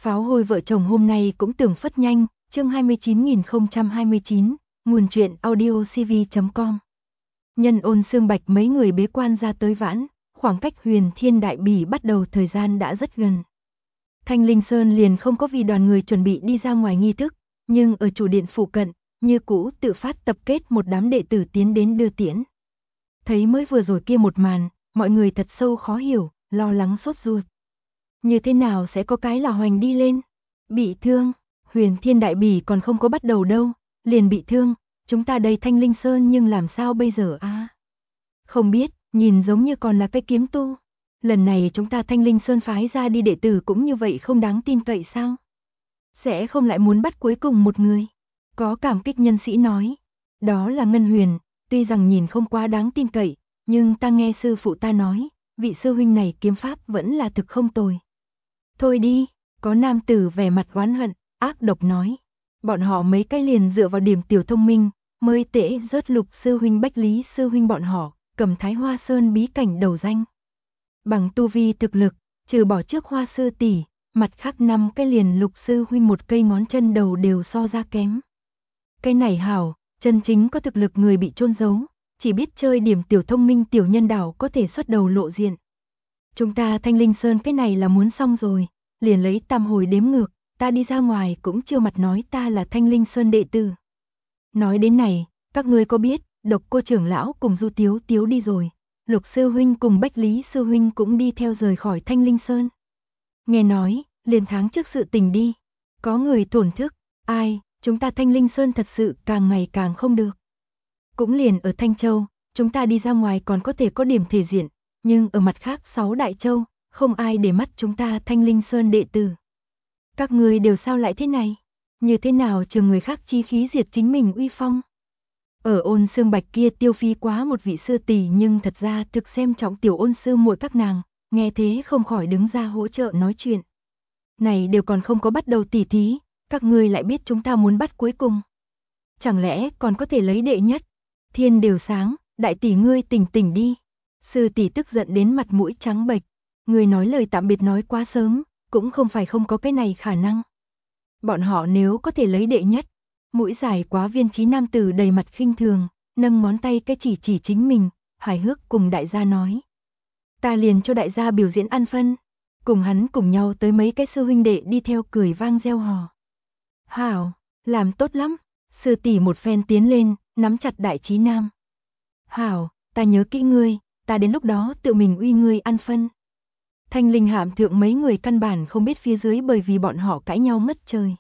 Pháo hôi vợ chồng hôm nay cũng tưởng phất nhanh, chương 29029, nguồn truyện audio cv.com. Nhân Ôn Xương Bạch mấy người bế quan ra tới vãn, khoảng cách Huyền Thiên Đại Bỉ bắt đầu thời gian đã rất gần. Thanh Linh Sơn liền không có vì đoàn người chuẩn bị đi ra ngoài nghi thức, nhưng ở chủ điện phụ cận, như cũ tự phát tập kết một đám đệ tử tiến đến đưa tiễn. Thấy mới vừa rồi kia một màn, mọi người thật sâu khó hiểu, lo lắng sốt ruột. Như thế nào sẽ có cái là Hoành đi lên? Bị thương, Huyền Thiên Đại Bỉ còn không có bắt đầu đâu, liền bị thương, chúng ta đây Thanh Linh Sơn nhưng làm sao bây giờ a? Không biết, nhìn giống như còn là cái kiếm tu. Lần này chúng ta Thanh Linh Sơn phái ra đi đệ tử cũng như vậy không đáng tin cậy sao? Sẽ không lại muốn bắt cuối cùng một người. Có cảm kích nhân sĩ nói, đó là Ngân Huyền, tuy rằng nhìn không quá đáng tin cậy, nhưng ta nghe sư phụ ta nói, vị sư huynh này kiếm pháp vẫn là thực không tồi. Thôi đi, có nam tử vẻ mặt oán hận, ác độc nói. Bọn họ mấy cái liền dựa vào điểm tiểu thông minh, mới tễ rớt Lục sư huynh Bách Lý sư huynh bọn họ, cầm Thái Hoa Sơn bí cảnh đầu danh. Bằng tu vi thực lực, trừ bỏ trước Hoa sư tỷ, mặt khác 5 cái liền Lục sư huynh một cây ngón chân đầu đều so ra kém. Cái này hảo, chân chính có thực lực người bị chôn giấu, chỉ biết chơi điểm tiểu thông minh tiểu nhân đảo có thể xuất đầu lộ diện. Chúng ta Thanh Linh Sơn cái này là muốn xong rồi, liền lấy tam hồi đếm ngược, ta đi ra ngoài cũng chưa mặt nói ta là Thanh Linh Sơn đệ tử. Nói đến này, các ngươi có biết, Độc Cô trưởng lão cùng Du Tiếu Tiếu đi rồi, Lục sư huynh cùng Bách Lý sư huynh cũng đi theo rời khỏi Thanh Linh Sơn. Nghe nói, liền tháng trước sự tình đi, có người tổn thức, ai, chúng ta Thanh Linh Sơn thật sự càng ngày càng không được. Cũng liền ở Thanh Châu, chúng ta đi ra ngoài còn có thể có điểm thể diện, nhưng ở mặt khác 6 đại châu, không ai để mắt chúng ta Thanh Linh Sơn đệ tử. Các người đều sao lại thế này? Như thế nào trường người khác chi khí diệt chính mình uy phong? Ở Ôn Xương Bạch kia tiêu phí quá một vị sư tỷ nhưng thật ra thực xem trọng tiểu ôn sư muội các nàng, nghe thế không khỏi đứng ra hỗ trợ nói chuyện. Này đều còn không có bắt đầu tỉ thí, các ngươi lại biết chúng ta muốn bắt cuối cùng. Chẳng lẽ còn có thể lấy đệ nhất? Thiên đều sáng, đại tỷ ngươi tỉnh tỉnh đi. Sư tỷ tức giận đến mặt mũi trắng bệch, người nói lời tạm biệt nói quá sớm, cũng không phải không có cái này khả năng. Bọn họ nếu có thể lấy đệ nhất, mũi dài quá viên trí nam tử đầy mặt khinh thường, nâng ngón tay cái chỉ chính mình, hài hước cùng đại gia nói. Ta liền cho đại gia biểu diễn ăn phân, cùng hắn cùng nhau tới mấy cái sư huynh đệ đi theo cười vang reo hò. Hảo, làm tốt lắm, sư tỷ một phen tiến lên, nắm chặt đại trí nam. Hảo, ta nhớ kỹ ngươi, ta đến lúc đó tự mình uy ngươi ăn phân. Thanh Linh Hạm thượng mấy người căn bản không biết phía dưới bởi vì bọn họ cãi nhau ngất trời.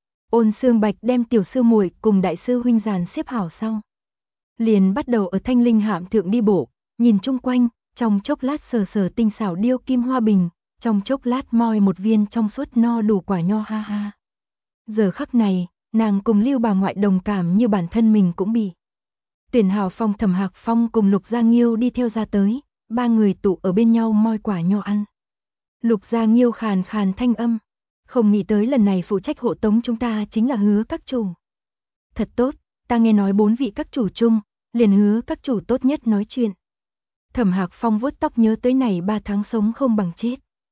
Ôn Xương Bạch đem tiểu sư muội cùng đại sư huynh dàn xếp hảo sau. Liền bắt đầu ở Thanh Linh Hạm thượng đi bộ, nhìn chung quanh, trong chốc lát sờ tinh xảo điêu kim hoa bình, trong chốc lát moi một viên trong suốt no đủ quả nho ha ha. Giờ khắc này, nàng cùng Lưu bà ngoại đồng cảm như bản thân mình cũng bị. Tuyển Hào Phong Thẩm Hạc Phong cùng Lục Gia Nghiêu đi theo ra tới, 3 người tụ ở bên nhau moi quả nho ăn. Lục Gia Nghiêu khàn khàn thanh âm, không nghĩ tới lần này phụ trách hộ tống chúng ta chính là Hứa các chủ. Thật tốt, ta nghe nói 4 vị các chủ chung, liền Hứa các chủ tốt nhất nói chuyện. Thẩm Hạc Phong vuốt tóc nhớ tới này 3 tháng sống không bằng chết.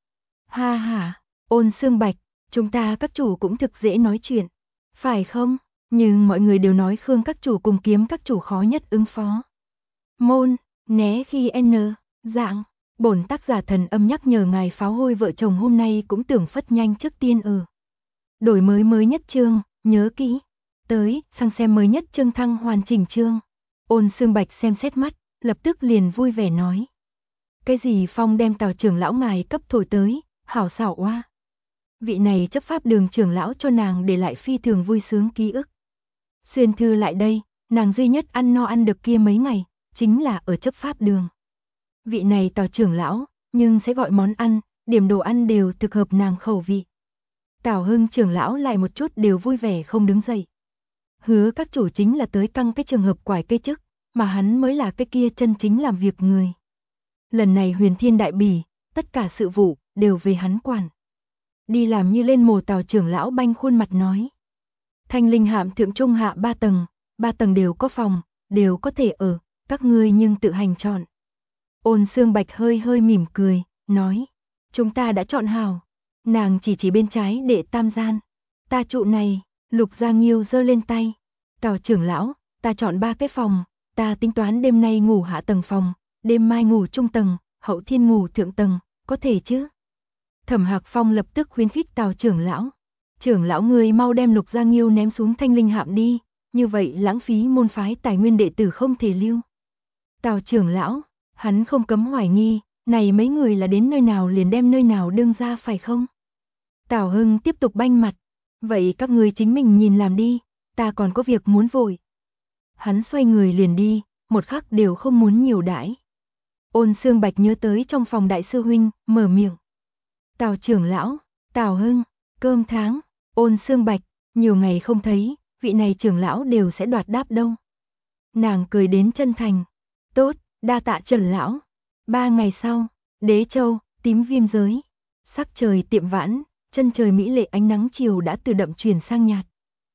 Ha ha, Ôn Xương Bạch, chúng ta các chủ cũng thực dễ nói chuyện, phải không? Nhưng mọi người đều nói Khương các chủ cùng Kiếm các chủ khó nhất ứng phó. Môn, né khi n, dạng, bổn tác giả thần âm nhắc nhở ngài pháo hôi vợ chồng hôm nay cũng tưởng phất nhanh trước tiên đổi mới nhất chương, nhớ kỹ. Tới, sang xem mới nhất chương thăng hoàn chỉnh chương. Ôn Xương Bạch xem xét mắt, lập tức liền vui vẻ nói. Cái gì Phong đem Tào trưởng lão ngài cấp thổi tới, hảo xảo oa. Vị này chấp pháp đường trưởng lão cho nàng để lại phi thường vui sướng ký ức. Xuyên thư lại đây, nàng duy nhất ăn no ăn được kia mấy ngày, chính là ở chấp pháp đường. Vị này Tào trưởng lão, nhưng sẽ gọi món ăn, điểm đồ ăn đều thực hợp nàng khẩu vị. Tào Hưng trưởng lão lại một chút đều vui vẻ không đứng dậy. Hứa các chủ chính là tới căng cái trường hợp quải cây chức, mà hắn mới là cái kia chân chính làm việc người. Lần này Huyền Thiên Đại Bỉ, tất cả sự vụ đều về hắn quản. Đi làm như lên mồ. Tào trưởng lão banh khuôn mặt nói. Thanh Linh Hạm thượng trung hạ 3 tầng đều có phòng, đều có thể ở, các ngươi nhưng tự hành chọn. Ôn Xương Bạch hơi mỉm cười, nói, chúng ta đã chọn hảo. Nàng chỉ chỉ bên trái đệ tam gian. Ta trụ này, Lục Gia Nghiêu giơ lên tay. Tào trưởng lão, ta chọn 3 cái phòng, ta tính toán đêm nay ngủ hạ tầng phòng, đêm mai ngủ trung tầng, hậu thiên ngủ thượng tầng, có thể chứ? Thẩm Hạc Phong lập tức khuyến khích Tào trưởng lão. Trưởng lão người mau đem Lục Gia Nghiêu ném xuống Thanh Linh Hạm đi, như vậy lãng phí môn phái tài nguyên đệ tử không thể lưu. Tào trưởng lão, hắn không cấm hoài nghi, này mấy người là đến nơi nào liền đem nơi nào đương ra phải không? Tào Hưng tiếp tục banh mặt, vậy các người chính mình nhìn làm đi, ta còn có việc muốn vội. Hắn xoay người liền đi, một khắc đều không muốn nhiều đãi. Ôn Xương Bạch nhớ tới trong phòng đại sư huynh, mở miệng. Tào trưởng lão, Tào Hưng, cơm tháng, Ôn Xương Bạch, nhiều ngày không thấy, vị này trưởng lão đều sẽ đoạt đáp đâu. Nàng cười đến chân thành. Tốt, đa tạ Trần lão. 3 ngày sau, Đế Châu, Tím Viêm Giới. Sắc trời tiệm vãn, chân trời mỹ lệ ánh nắng chiều đã từ đậm chuyển sang nhạt.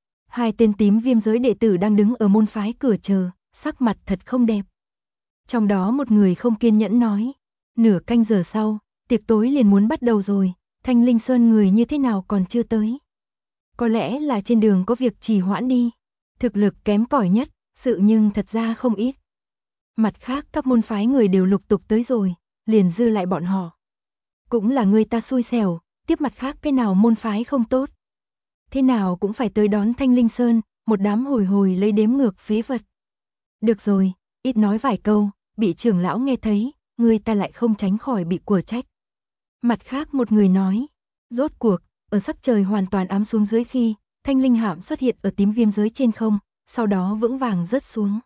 2 tên Tím Viêm Giới đệ tử đang đứng ở môn phái cửa chờ, sắc mặt thật không đẹp. Trong đó một người không kiên nhẫn nói, nửa canh giờ sau, tiệc tối liền muốn bắt đầu rồi, Thanh Linh Sơn người như thế nào còn chưa tới. Có lẽ là trên đường có việc trì hoãn đi, thực lực kém cỏi nhất, sự nhưng thật ra không ít. Mặt khác các môn phái người đều lục tục tới rồi, liền dư lại bọn họ. Cũng là người ta xui xẻo, tiếp mặt khác cái nào môn phái không tốt. Thế nào cũng phải tới đón Thanh Linh Sơn, một đám hồi hồi lấy đếm ngược phế vật. Được rồi, ít nói vài câu, bị trưởng lão nghe thấy, người ta lại không tránh khỏi bị của trách. Mặt khác một người nói, rốt cuộc, ở sắc trời hoàn toàn ám xuống dưới khi, Thanh Linh Hạm xuất hiện ở Tím Viêm Giới trên không, sau đó vững vàng rớt xuống.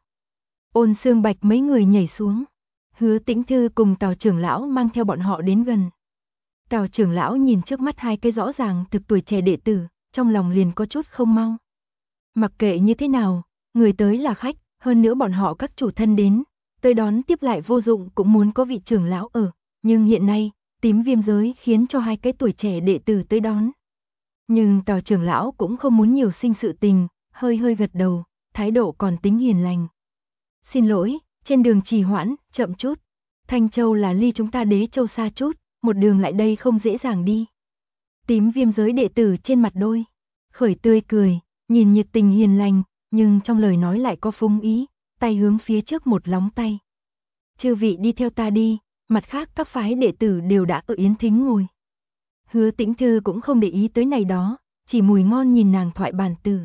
Ôn Xương Bạch mấy người nhảy xuống. Hứa Tĩnh Thư cùng Tào trưởng lão mang theo bọn họ đến gần. Tào trưởng lão nhìn trước mắt 2 cái rõ ràng thực tuổi trẻ đệ tử, trong lòng liền có chút không mau. Mặc kệ như thế nào, người tới là khách, hơn nữa bọn họ các chủ thân đến, tới đón tiếp lại vô dụng cũng muốn có vị trưởng lão ở, nhưng hiện nay, Tím Viêm Giới khiến cho 2 cái tuổi trẻ đệ tử tới đón. Nhưng Tào trưởng lão cũng không muốn nhiều sinh sự tình, hơi hơi gật đầu, thái độ còn tính hiền lành. Xin lỗi, trên đường trì hoãn, chậm chút. Thanh Châu là ly chúng ta Đế Châu xa chút, một đường lại đây không dễ dàng đi. Tím Viêm Giới đệ tử trên mặt đôi, khởi tươi cười, nhìn nhiệt tình hiền lành, nhưng trong lời nói lại có phúng ý, tay hướng phía trước một lóng tay. Chư vị đi theo ta đi, mặt khác các phái đệ tử đều đã ở yến thính ngồi. Hứa Tĩnh Thư cũng không để ý tới này đó, chỉ mùi ngon nhìn nàng thoại bàn từ.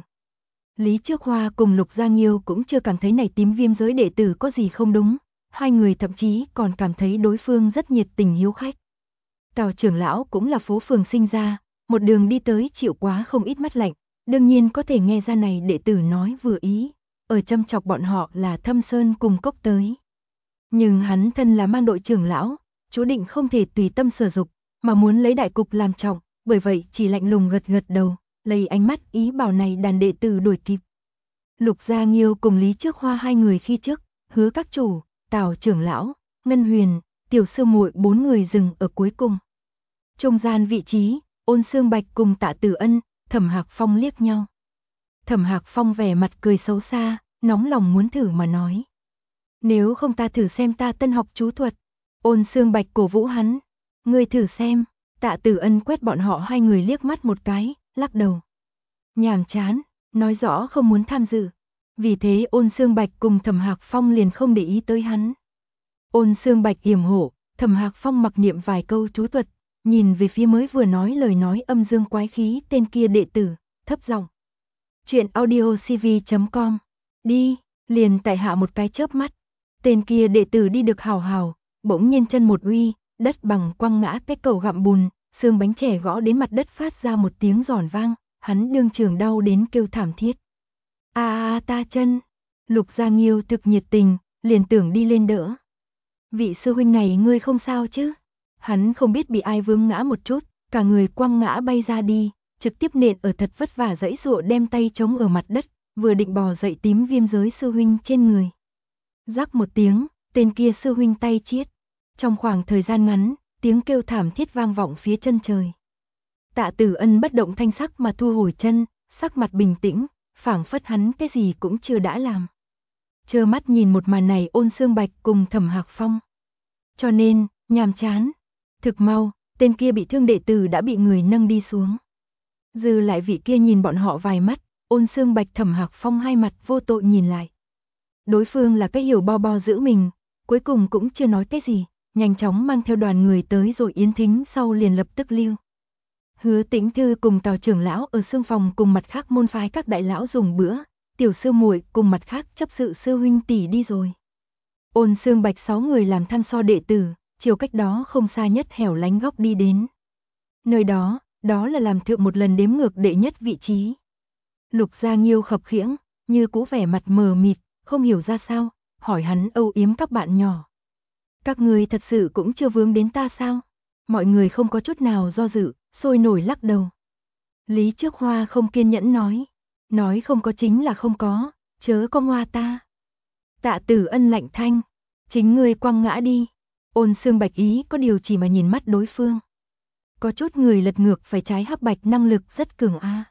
Lý Trước Hoa cùng Lục Gia Nghiêu cũng chưa cảm thấy này Tím Viêm Giới đệ tử có gì không đúng, 2 người thậm chí còn cảm thấy đối phương rất nhiệt tình hiếu khách. Tào trưởng lão cũng là phố phường sinh ra, một đường đi tới chịu quá không ít mắt lạnh, đương nhiên có thể nghe ra này đệ tử nói vừa ý, ở châm chọc bọn họ là Thâm Sơn cùng cốc tới. Nhưng hắn thân là mang đội trưởng lão, chú định không thể tùy tâm sở dục, mà muốn lấy đại cục làm trọng, bởi vậy chỉ lạnh lùng gật gật đầu, lấy ánh mắt ý bảo này đàn đệ tử đuổi kịp. Lục Gia Nghiêu cùng Lý Trước Hoa 2 người khi trước, Hứa các chủ, Tào trưởng lão, Ngân Huyền, Tiểu sư muội 4 người dừng ở cuối cùng. Trung gian vị trí, Ôn Xương Bạch cùng Tạ Tử Ân, Thẩm Hạc Phong liếc nhau. Thẩm Hạc Phong vẻ mặt cười xấu xa, nóng lòng muốn thử mà nói. Nếu không ta thử xem ta tân học chú thuật. Ôn Xương Bạch cổ vũ hắn. Ngươi thử xem. Tạ Tử Ân quét bọn họ 2 người liếc mắt một cái, lắc đầu. Nhàm chán, nói rõ không muốn tham dự. Vì thế Ôn Xương Bạch cùng Thẩm Hạc Phong liền không để ý tới hắn. Ôn Xương Bạch yểm hộ, Thẩm Hạc Phong mặc niệm vài câu chú thuật, nhìn về phía mới vừa nói lời nói âm dương quái khí tên kia đệ tử, thấp giọng. Chuyện audiocv.com. Đi, liền tại hạ một cái chớp mắt. Tên kia đệ tử đi được hào hào, bỗng nhiên chân một uy, đất bằng quăng ngã cái cầu gặm bùn, xương bánh chè gõ đến mặt đất phát ra một tiếng giòn vang, hắn đương trường đau đến kêu thảm thiết. Ta chân. Lục Gia Nghiêu thực nhiệt tình, liền tưởng đi lên đỡ. Vị sư huynh này ngươi không sao chứ? Hắn không biết bị ai vướng ngã một chút, cả người quăng ngã bay ra đi, trực tiếp nện ở thật vất vả giãy giụa đem tay chống ở mặt đất, vừa định bò dậy Tím Viêm Giới sư huynh trên người. Rắc một tiếng, tên kia sư huynh tay chiết. Trong khoảng thời gian ngắn, tiếng kêu thảm thiết vang vọng phía chân trời. Tạ Tử Ân bất động thanh sắc mà thu hồi chân, sắc mặt bình tĩnh, phảng phất hắn cái gì cũng chưa đã làm. Trơ mắt nhìn một màn này Ôn Xương Bạch cùng Thẩm Hạc Phong. Cho nên, nhàm chán. Thực mau, Tên kia bị thương đệ tử đã bị người nâng đi xuống. Dư lại vị kia nhìn bọn họ vài mắt, Ôn Xương Bạch Thẩm Hạc Phong hai mặt vô tội nhìn lại. Đối phương là cái hiểu bo giữ mình, cuối cùng cũng chưa nói cái gì, nhanh chóng mang theo đoàn người tới rồi Yến Thính sau liền lập tức lưu. Hứa Tĩnh Thư cùng Tào trưởng lão ở xương phòng cùng mặt khác môn phái các đại lão dùng bữa, tiểu sư muội cùng mặt khác chấp sự sư huynh tỷ đi rồi. Ôn Xương Bạch 6 người làm thăm so đệ tử, chiều cách đó không xa nhất hẻo lánh góc đi đến. Nơi đó là làm thượng một lần đếm ngược đệ nhất vị trí. Lục Gia Nghiêu khập khiễng, như cũ vẻ mặt mờ mịt, không hiểu ra sao, hỏi hắn âu yếm các bạn nhỏ. Các người thật sự cũng chưa vướng đến ta sao? Mọi người không có chút nào do dự, sôi nổi lắc đầu. Lý Trước Hoa không kiên nhẫn nói không có chính là không có, chớ có ngoa ta. Tạ Tử Ân lạnh thanh, chính ngươi quăng ngã đi. Ôn Xương Bạch ý có điều chỉ mà nhìn mắt đối phương. Có chút người lật ngược phải trái hắc bạch năng lực rất cường a.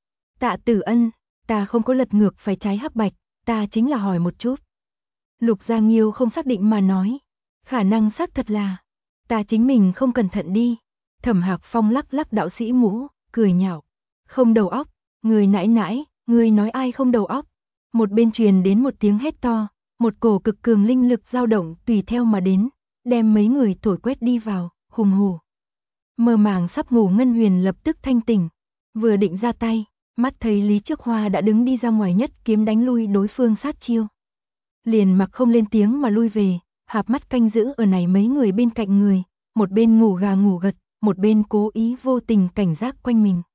Tạ Tử Ân, ta không có lật ngược phải trái hắc bạch, ta chính là hỏi một chút. Lục Gia Nghiêu không xác định mà nói, khả năng xác thật là, ta chính mình không cẩn thận đi. Thẩm Hạc Phong lắc lắc đạo sĩ mũ, cười nhạo, không đầu óc, người nãi nãi, người nói ai không đầu óc. Một bên truyền đến một tiếng hét to, một cổ cực cường linh lực dao động tùy theo mà đến, đem mấy người thổi quét đi vào, hùng hổ. Mơ màng sắp ngủ Ngân Huyền lập tức thanh tỉnh, vừa định ra tay, mắt thấy Lý Trước Hoa đã đứng đi ra ngoài nhất kiếm đánh lui đối phương sát chiêu. Liền mặc không lên tiếng mà lui về, hạp mắt canh giữ ở này mấy người bên cạnh người, một bên ngủ gà ngủ gật, một bên cố ý vô tình cảnh giác quanh mình.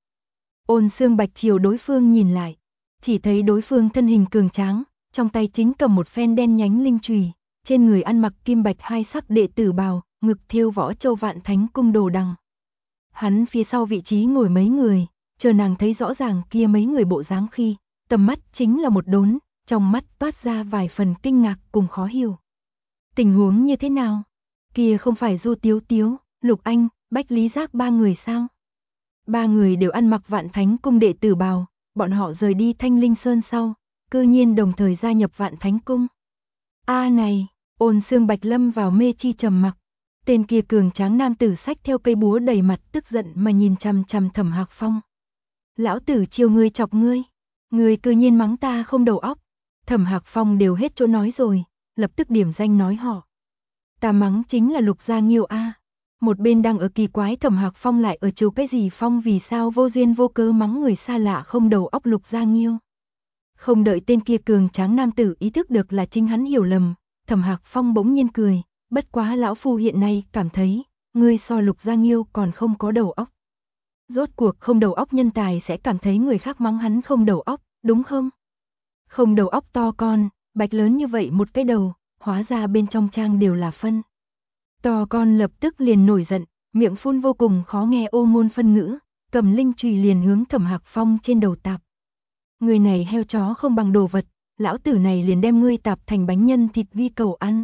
Ôn Xương Bạch chiều đối phương nhìn lại, chỉ thấy đối phương thân hình cường tráng, trong tay chính cầm một phen đen nhánh linh chùy, trên người ăn mặc kim bạch hai sắc đệ tử bào, ngực thêu võ châu Vạn Thánh cung đồ đằng. Hắn phía sau vị trí ngồi mấy người, chờ nàng thấy rõ ràng kia mấy người bộ dáng khi, tầm mắt chính là một đốn, trong mắt toát ra vài phần kinh ngạc cùng khó hiểu. Tình huống như thế nào? Kia không phải Du Tiếu Tiếu, Lục Anh, Bách Lý Giác ba người sao? Ba người đều ăn mặc Vạn Thánh cung đệ tử bào, bọn họ rời đi Thanh Linh Sơn sau, cư nhiên đồng thời gia nhập Vạn Thánh cung. A này, Ôn Xương Bạch lâm vào mê chi trầm mặc. Tên kia cường tráng nam tử xách theo cây búa đầy mặt tức giận mà nhìn chằm chằm Thẩm Hạc Phong. Lão tử chiều ngươi chọc ngươi cư nhiên mắng ta không đầu óc. Thẩm Hạc Phong đều hết chỗ nói rồi, lập tức điểm danh nói họ. Ta mắng chính là Lục Gia Nghiêu a. Một bên đang ở kỳ quái Thẩm Hạc Phong lại ở chiều cái gì phong vì sao vô duyên vô cớ mắng người xa lạ không đầu óc Lục Gia Nghiêu. Không đợi tên kia cường tráng nam tử ý thức được là chính hắn hiểu lầm, Thẩm Hạc Phong bỗng nhiên cười, bất quá lão phu hiện nay cảm thấy, ngươi so Lục Gia Nghiêu còn không có đầu óc. Rốt cuộc không đầu óc nhân tài sẽ cảm thấy người khác mắng hắn không đầu óc, đúng không? Không đầu óc to con, bạch lớn như vậy một cái đầu, hóa ra bên trong trang đều là phân. To con lập tức liền nổi giận, miệng phun vô cùng khó nghe ô ngôn phân ngữ, cầm linh chùy liền hướng Thẩm Hạc Phong trên đầu tạp. Người này heo chó không bằng đồ vật, lão tử này liền đem ngươi tạp thành bánh nhân thịt vi cầu ăn.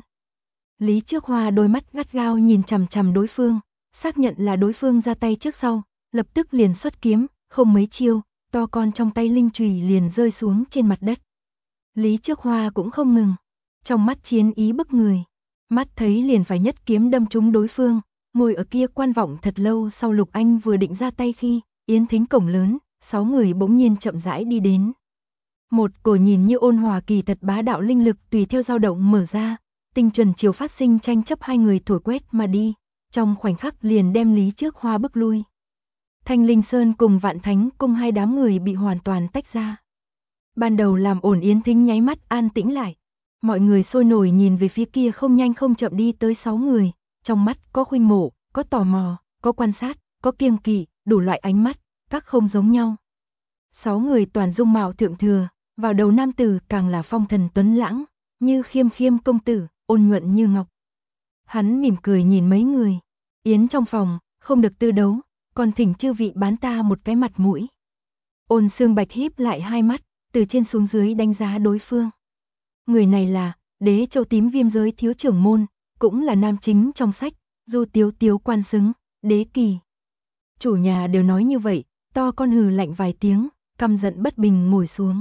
Lý Trước Hoa đôi mắt gắt gao nhìn chằm chằm đối phương, xác nhận là đối phương ra tay trước sau, lập tức liền xuất kiếm, không mấy chiêu, to con trong tay linh chùy liền rơi xuống trên mặt đất. Lý Trước Hoa cũng không ngừng, trong mắt chiến ý bức người, mắt thấy liền phải nhất kiếm đâm trúng đối phương, ngồi ở kia quan vọng thật lâu sau Lục Anh vừa định ra tay khi, Yến Thính cổng lớn, 6 người bỗng nhiên chậm rãi đi đến. Một cổ nhìn như ôn hòa kỳ thật bá đạo linh lực tùy theo dao động mở ra, tinh chuẩn chiều phát sinh tranh chấp hai người thổi quét mà đi, trong khoảnh khắc liền đem Lý Trước Hoa bức lui. Thanh Linh Sơn cùng Vạn Thánh cung hai đám người bị hoàn toàn tách ra. Ban đầu làm ổn Yến Thính nháy mắt an tĩnh lại, mọi người sôi nổi nhìn về phía kia không nhanh không chậm đi tới 6 người, trong mắt có khuynh mộ, có tò mò, có quan sát, có kiêng kỵ, đủ loại ánh mắt, các không giống nhau. 6 người toàn dung mạo thượng thừa, vào đầu nam tử càng là phong thần tuấn lãng, như Khiêm Khiêm công tử, ôn nhuận như ngọc. Hắn mỉm cười nhìn mấy người, Yến trong phòng, không được tư đấu, còn thỉnh chư vị bán ta một cái mặt mũi. Ôn Xương Bạch híp lại hai mắt, từ trên xuống dưới đánh giá đối phương. Người này là Đế Châu Tím Viêm giới thiếu trưởng môn, cũng là nam chính trong sách, Du Tiếu Tiếu quan xứng, Đế Kỳ. Chủ nhà đều nói như vậy, to con hừ lạnh vài tiếng, căm giận bất bình ngồi xuống.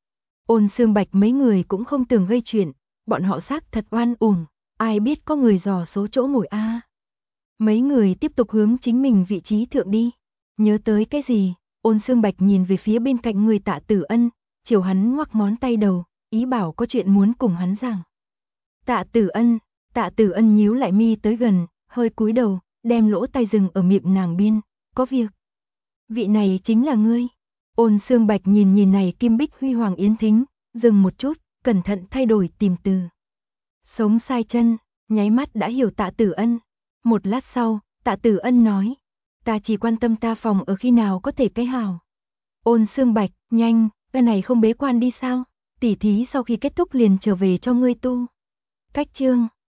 Ôn Xương Bạch mấy người cũng không tưởng gây chuyện, bọn họ xác thật oan uổng, ai biết có người dò số chỗ ngồi a. Mấy người tiếp tục hướng chính mình vị trí thượng đi. Nhớ tới cái gì, Ôn Xương Bạch nhìn về phía bên cạnh người Tạ Tử Ân, chiều hắn ngoắc ngón tay đầu, ý bảo có chuyện muốn cùng hắn giảng. Tạ Tử Ân nhíu lại mi tới gần, hơi cúi đầu, đem lỗ tai dừng ở miệng nàng biên, có việc. Vị này chính là ngươi. Ôn Xương Bạch nhìn này kim bích huy hoàng yến thính, dừng một chút, cẩn thận thay đổi tìm từ. Sống sai chân, nháy mắt đã hiểu Tạ Tử Ân. Một lát sau, Tạ Tử Ân nói, ta chỉ quan tâm ta phòng ở khi nào có thể cái hào. Ôn Xương Bạch, nhanh, cái này không bế quan đi sao? Tỉ thí sau khi kết thúc liền trở về cho ngươi tu. Cách chương